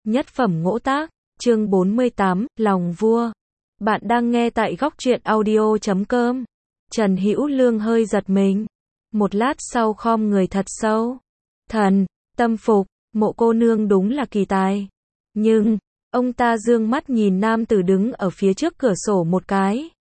Nhất phẩm ngỗ tác, chương 48, lòng vua. Bạn đang nghe tại góc truyện audio.com. Trần Hữu Lương hơi giật mình. Một lát sau khom người thật sâu. Thần, tâm phục, Mộ cô nương đúng là kỳ tài. Nhưng, ông ta dương mắt nhìn nam tử đứng ở phía trước cửa sổ một cái.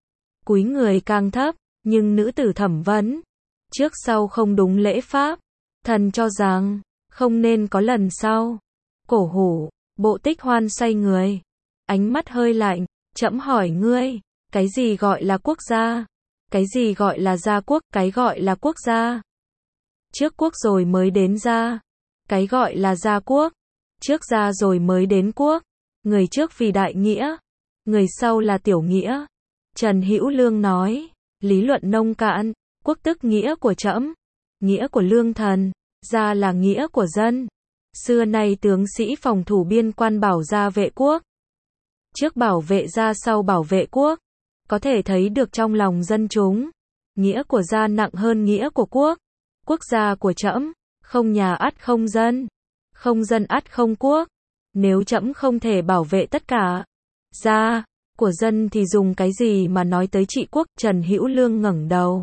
Cúi người càng thấp, nhưng nữ tử thẩm vấn. Trước sau không đúng lễ pháp. Thần cho rằng, không nên có lần sau. Cổ hủ, Bộ Tích Hoan xoay người. Ánh mắt hơi lạnh, trẫm hỏi ngươi, cái gì gọi là quốc gia? Cái gì gọi là gia quốc? Cái gọi là quốc gia. Trước quốc rồi mới đến gia. Cái gọi là gia quốc. Trước gia rồi mới đến quốc. Người trước vì đại nghĩa. Người sau là tiểu nghĩa. Trần Hữu Lương nói, lý luận nông cạn, quốc tức nghĩa của trẫm, nghĩa của lương thần, gia là nghĩa của dân. Xưa nay tướng sĩ phòng thủ biên quan bảo gia vệ quốc. Trước bảo vệ gia sau bảo vệ quốc. Có thể thấy được trong lòng dân chúng, nghĩa của gia nặng hơn nghĩa của quốc. Quốc gia của trẫm, không nhà ắt không dân, không dân ắt không quốc. Nếu trẫm không thể bảo vệ tất cả gia của dân thì dùng cái gì mà nói tới trị quốc? Trần Hữu Lương ngẩng đầu,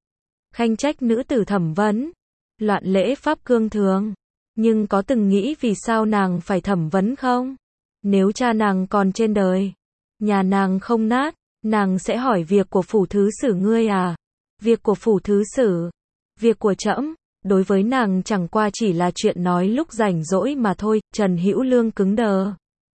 khanh trách nữ tử thẩm vấn, loạn lễ pháp cương thường. Nhưng có từng nghĩ vì sao nàng phải thẩm vấn không? Nếu cha nàng còn trên đời, nhà nàng không nát, nàng sẽ hỏi việc của phủ thứ sử ngươi à? Việc của phủ thứ sử, việc của trẫm, đối với nàng chẳng qua chỉ là chuyện nói lúc rảnh rỗi mà thôi. Trần Hữu Lương cứng đờ,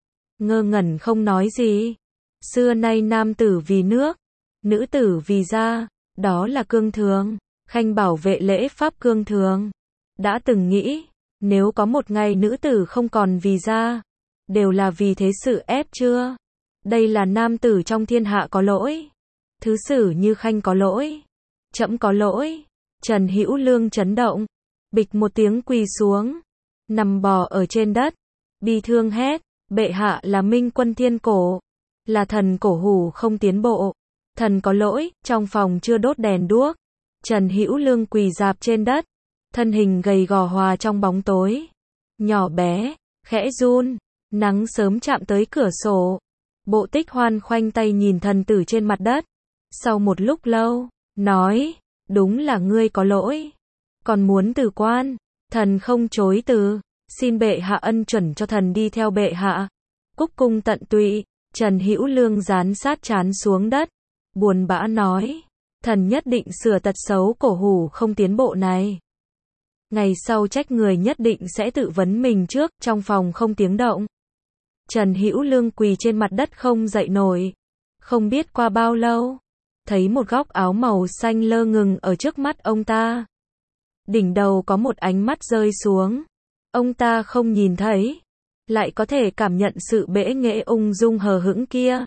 ngơ ngẩn không nói gì. Xưa nay nam tử vì nước, nữ tử vì gia, đó là cương thường. Khanh bảo vệ lễ pháp cương thường. Đã từng nghĩ, nếu có một ngày nữ tử không còn vì gia, đều là vì thế sự ép chưa? Đây là nam tử trong thiên hạ có lỗi. Thứ sử như Khanh có lỗi. Trẫm có lỗi. Trần Hữu Lương chấn động. Bịch một tiếng quỳ xuống. Nằm bò ở trên đất. Bi thương hét. Bệ hạ là minh quân thiên cổ. Là thần cổ hủ không tiến bộ. Thần có lỗi, trong phòng chưa đốt đèn đuốc. Trần Hữu Lương quỳ rạp trên đất. Thân hình gầy gò hòa trong bóng tối. Nhỏ bé, khẽ run. Nắng sớm chạm tới cửa sổ. Bộ Tích Hoan khoanh tay nhìn thần tử trên mặt đất. Sau một lúc lâu, nói, đúng là ngươi có lỗi. Còn muốn từ quan. Thần không chối từ. Xin bệ hạ ân chuẩn cho thần đi theo bệ hạ. Cúc cung tận tụy. Trần Hữu Lương dán sát trán xuống đất. Buồn bã nói, thần nhất định sửa tật xấu cổ hủ không tiến bộ này. Ngày sau trách người nhất định sẽ tự vấn mình trước. Trong phòng không tiếng động. Trần Hữu Lương quỳ trên mặt đất không dậy nổi. Không biết qua bao lâu, thấy một góc áo màu xanh lơ ngừng ở trước mắt ông ta. Đỉnh đầu có một ánh mắt rơi xuống. Ông ta không nhìn thấy, lại có thể cảm nhận sự bẽ nghệ ung dung hờ hững kia.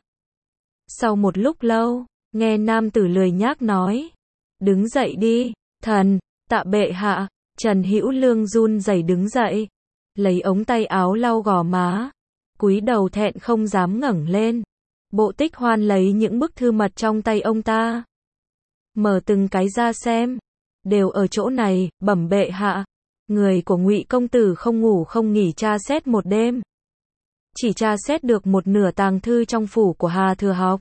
Sau một lúc lâu, nghe nam tử lười nhác nói, đứng dậy đi, thần, tạ bệ hạ. Trần Hữu Lương run rẩy đứng dậy, lấy ống tay áo lau gò má, cúi đầu thẹn không dám ngẩng lên. Bộ Tích Hoan lấy những bức thư mật trong tay ông ta, mở từng cái ra xem, đều ở chỗ này. Bẩm bệ hạ, người của Ngụy công tử không ngủ không nghỉ tra xét một đêm, chỉ tra xét được một nửa tàng thư trong phủ của Hà Thừa Học.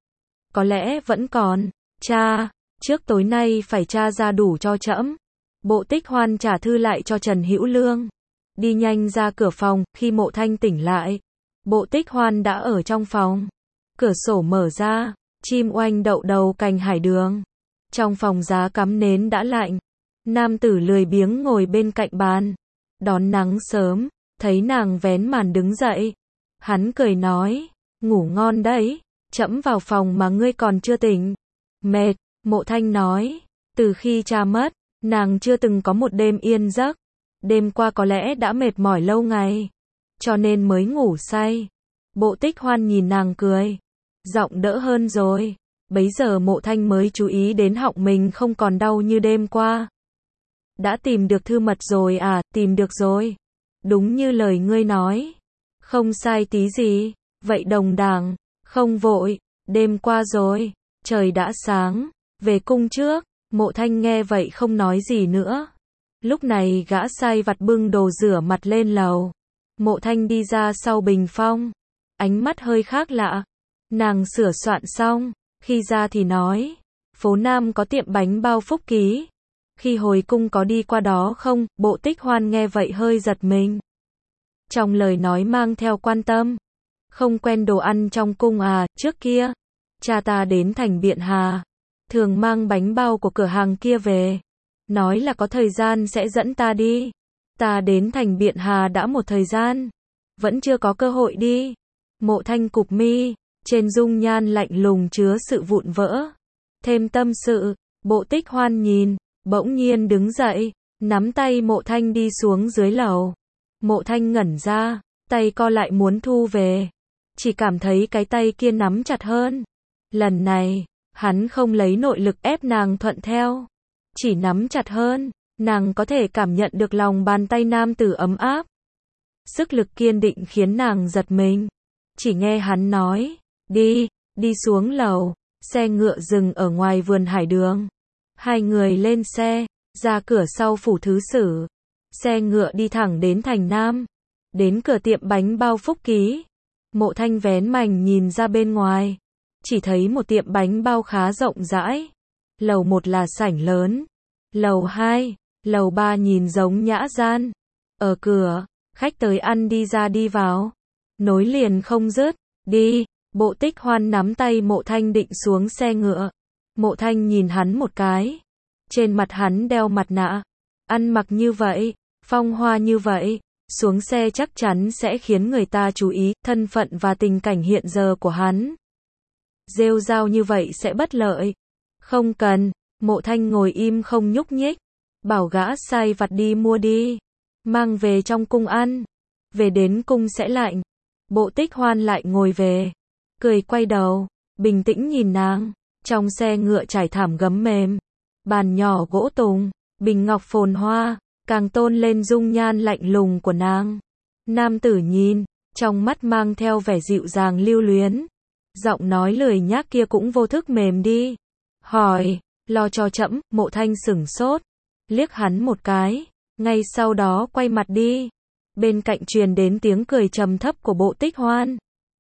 Có lẽ vẫn còn, tra, trước tối nay phải tra ra đủ cho trẫm. Bộ Tích Hoan trả thư lại cho Trần Hữu Lương, đi nhanh ra cửa phòng. Khi Mộ Thanh tỉnh lại, Bộ Tích Hoan đã ở trong phòng. Cửa sổ mở ra, chim oanh đậu đầu cành hải đường. Trong phòng giá cắm nến đã lạnh. Nam tử lười biếng ngồi bên cạnh bàn, đón nắng sớm. Thấy nàng vén màn đứng dậy, hắn cười nói, ngủ ngon đấy, trẫm vào phòng mà ngươi còn chưa tỉnh. Mệt. Mộ Thanh nói, từ khi cha mất, nàng chưa từng có một đêm yên giấc. Đêm qua có lẽ đã mệt mỏi lâu ngày, cho nên mới ngủ say. Bộ Tích Hoan nhìn nàng cười, giọng đỡ hơn rồi. Bấy giờ Mộ Thanh mới chú ý đến họng mình không còn đau như đêm qua. Đã tìm được thư mật rồi à? Tìm được rồi. Đúng như lời ngươi nói. Không sai tí gì. Vậy đồng đảng, không vội. Đêm qua rồi, trời đã sáng, về cung trước. Mộ Thanh nghe vậy không nói gì nữa. Lúc này gã sai vặt bưng đồ rửa mặt lên lầu. Mộ Thanh đi ra sau bình phong. Ánh mắt hơi khác lạ. Nàng sửa soạn xong. Khi ra thì nói. Phố Nam có tiệm bánh bao Phúc Ký. Khi hồi cung có đi qua đó không? Bộ Tích Hoan nghe vậy hơi giật mình. Trong lời nói mang theo quan tâm. Không quen đồ ăn trong cung à? Trước kia, cha ta đến thành Biện Hà. Thường mang bánh bao của cửa hàng kia về. Nói là có thời gian sẽ dẫn ta đi. Ta đến thành Biện Hà đã một thời gian. Vẫn chưa có cơ hội đi. Mộ Thanh cụp mi. Trên dung nhan lạnh lùng chứa sự vụn vỡ. Thêm tâm sự. Bộ Tích Hoan nhìn. Bỗng nhiên đứng dậy. Nắm tay Mộ Thanh đi xuống dưới lầu. Mộ Thanh ngẩn ra. Tay co lại muốn thu về. Chỉ cảm thấy cái tay kia nắm chặt hơn. Lần này, hắn không lấy nội lực ép nàng thuận theo. Chỉ nắm chặt hơn. Nàng có thể cảm nhận được lòng bàn tay nam tử ấm áp. Sức lực kiên định khiến nàng giật mình. Chỉ nghe hắn nói. Đi xuống lầu. Xe ngựa dừng ở ngoài vườn hải đường. Hai người lên xe. Ra cửa sau phủ thứ sử. Xe ngựa đi thẳng đến thành Nam. Đến cửa tiệm bánh bao Phúc Ký. Mộ Thanh vén mành nhìn ra bên ngoài. Chỉ thấy một tiệm bánh bao khá rộng rãi. Lầu 1 là sảnh lớn. Lầu 2, lầu 3 nhìn giống nhã gian. Ở cửa, khách tới ăn đi ra đi vào. Nối liền không dứt. Đi. Bộ Tích Hoan nắm tay Mộ Thanh định xuống xe ngựa. Mộ Thanh nhìn hắn một cái. Trên mặt hắn đeo mặt nạ. Ăn mặc như vậy, phong hoa như vậy. Xuống xe chắc chắn sẽ khiến người ta chú ý thân phận và tình cảnh hiện giờ của hắn. Rêu rao như vậy sẽ bất lợi. Không cần. Mộ Thanh ngồi im không nhúc nhích. Bảo gã sai vặt đi mua đi. Mang về trong cung ăn. Về đến cung sẽ lạnh. Bộ Tích Hoan lại ngồi về. Cười quay đầu. Bình tĩnh nhìn nàng. Trong xe ngựa trải thảm gấm mềm. Bàn nhỏ gỗ tùng. Bình ngọc phồn hoa. Càng tôn lên dung nhan lạnh lùng của nàng. Nam tử nhìn. Trong mắt mang theo vẻ dịu dàng lưu luyến. Giọng nói lười nhác kia cũng vô thức mềm đi. Hỏi. Lo cho trẫm. Mộ Thanh sửng sốt. Liếc hắn một cái. Ngay sau đó quay mặt đi. Bên cạnh truyền đến tiếng cười trầm thấp của Bộ Tích Hoan.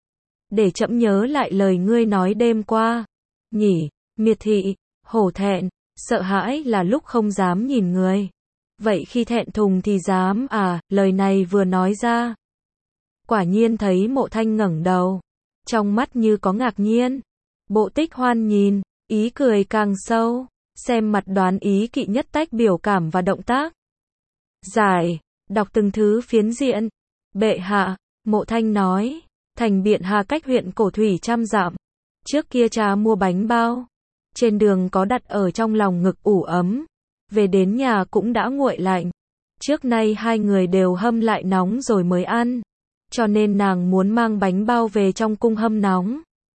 Để trẫm nhớ lại lời ngươi nói đêm qua. Nhỉ. Miệt thị. Hổ thẹn. Sợ hãi là lúc không dám nhìn người. Vậy khi thẹn thùng thì dám à? Lời này vừa nói ra. Quả nhiên thấy Mộ Thanh ngẩng đầu. Trong mắt như có ngạc nhiên. Bộ Tích Hoan nhìn. Ý cười càng sâu. Xem mặt đoán ý kỵ nhất tách biểu cảm và động tác. Giải. Đọc từng thứ phiến diện. Bệ hạ. Mộ Thanh nói. Thành Biện Hà cách huyện Cổ Thủy 100 dặm. Trước kia cha mua bánh bao. Trên đường có đặt ở trong lòng ngực ủ ấm. Về đến nhà cũng đã nguội lạnh. Trước nay hai người đều hâm lại nóng rồi mới ăn. Cho nên nàng muốn mang bánh bao về trong cung hâm nóng.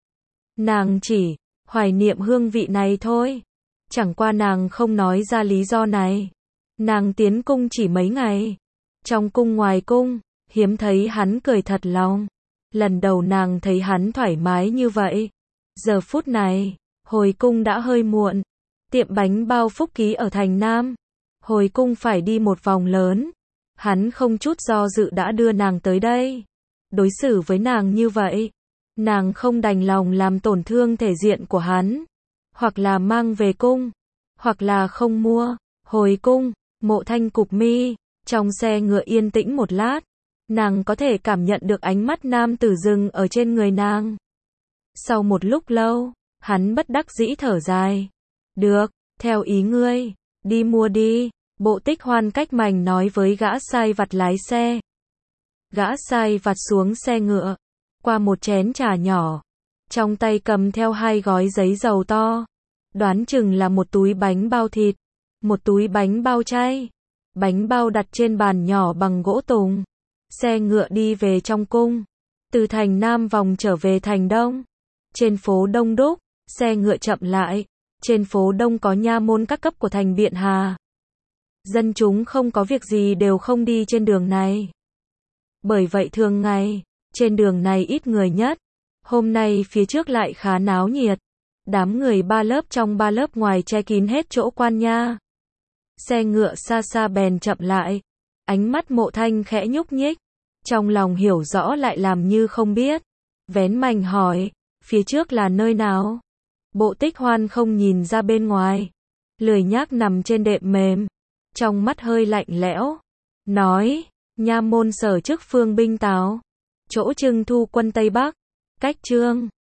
Nàng chỉ hoài niệm hương vị này thôi. Chẳng qua nàng không nói ra lý do này. Nàng tiến cung chỉ mấy ngày. Trong cung ngoài cung, hiếm thấy hắn cười thật lòng. Lần đầu nàng thấy hắn thoải mái như vậy. Giờ phút này, hồi cung đã hơi muộn. Tiệm bánh bao Phúc Ký ở thành Nam. Hồi cung phải đi một vòng lớn. Hắn không chút do dự đã đưa nàng tới đây. Đối xử với nàng như vậy. Nàng không đành lòng làm tổn thương thể diện của hắn. Hoặc là mang về cung. Hoặc là không mua. Hồi cung, Mộ Thanh cụp mi. Trong xe ngựa yên tĩnh một lát. Nàng có thể cảm nhận được ánh mắt nam tử dừng ở trên người nàng. Sau một lúc lâu, hắn bất đắc dĩ thở dài. Được, theo ý ngươi, đi mua đi. Bộ Tích Hoan cách mành nói với gã sai vặt lái xe. Gã sai vặt xuống xe ngựa, qua một chén trà nhỏ, trong tay cầm theo 2 gói giấy dầu to. Đoán chừng là một túi bánh bao thịt, một túi bánh bao chay. Bánh bao đặt trên bàn nhỏ bằng gỗ tùng. Xe ngựa đi về trong cung. Từ thành Nam vòng trở về thành Đông. Trên phố đông đúc, xe ngựa chậm lại. Trên phố đông có nha môn các cấp của thành Biện Hà. Dân chúng không có việc gì đều không đi trên đường này. Bởi vậy thường ngày, trên đường này ít người nhất. Hôm nay phía trước lại khá náo nhiệt. Đám người 3 lớp trong 3 lớp ngoài che kín hết chỗ quan nha. Xe ngựa xa xa bèn chậm lại. Ánh mắt Mộ Thanh khẽ nhúc nhích. Trong lòng hiểu rõ lại làm như không biết. Vén mành hỏi, phía trước là nơi nào? Bộ Tích Hoan không nhìn ra bên ngoài. Lười nhác nằm trên đệm mềm. Trong mắt hơi lạnh lẽo. Nói, nha môn sở chức phương binh Tào. Chỗ trưng thu quân Tây Bắc. Cách Trương